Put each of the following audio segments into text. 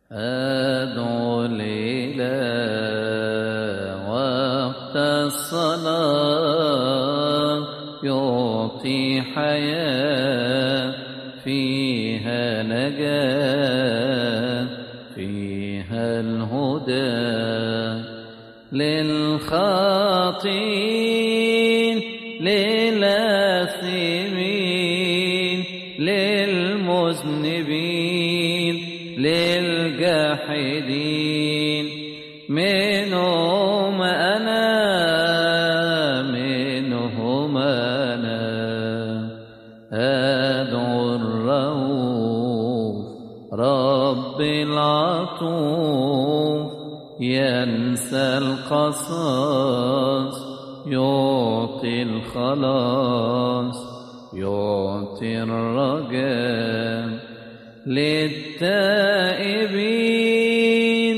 أدعو الإله وقت الصلاة يعطي حياة فيها نجاة فيها الهدى للخاطئين للآثمين للمذنبين للجاحدين منهم أنا أدعو الرؤوف رب العطوف ينسى القصاص يعطي الخلاص يعطي الرجاء للتائبين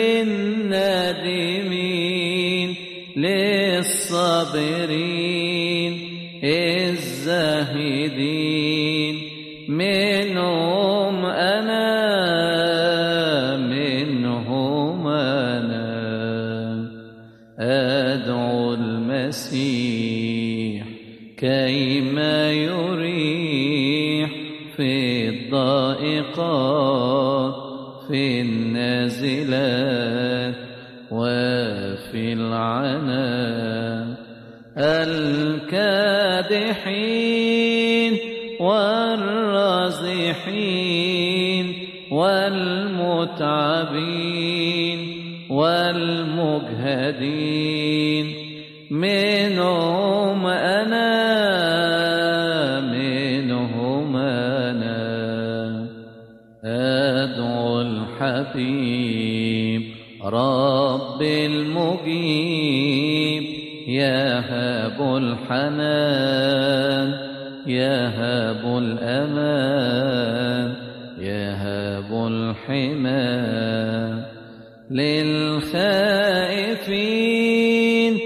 للنادمين للصابرين الزاهدين منهم أنا أدعو المسيح كيما يريح في الضائقات في النازلات وفي العناء الكادحين والرازحين والمتعبين والمجهدين منهم أنا أدعو الحبيب رب المجيب يهب الحنان يهب الأمان يهب الحماية للخائفين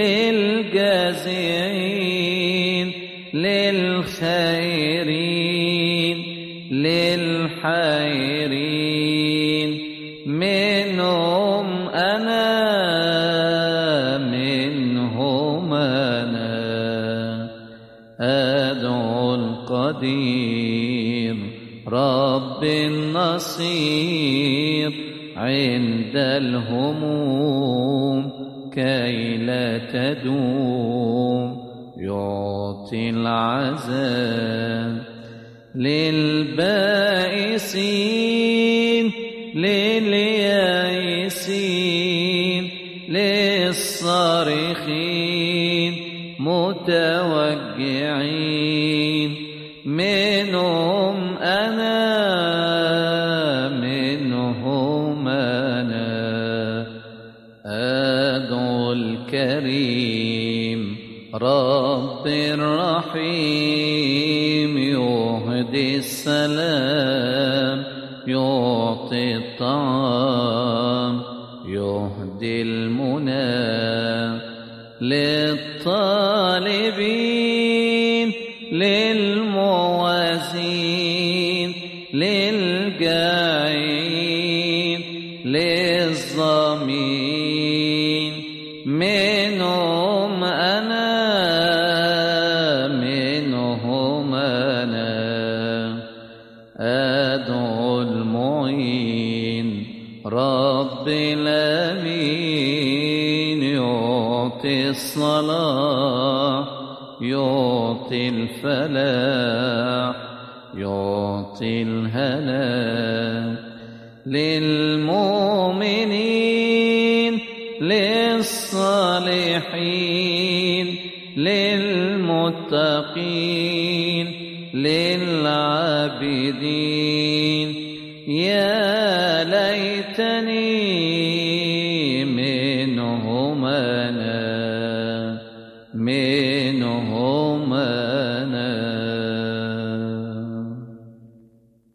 للجازعين للخائرين للحائرين منهم أنا أدعو القدير رب النصير عند الهموم كي لا تدوم يعطي العذاب للبائسين لليائسين للصارخين متوجعين منهم أنا أدعو الكريم رب الرحيم يهدي السلام يعطي الطعام يهدي المنى للطالبين للموازين للجائين للظامين منهم أنا أدعو المعين رب الأمين يعطي الصلاح يعطي الفلاح يعطي الهلاك للمؤمنين للصالحين للمتقين للعابدين يا ليتني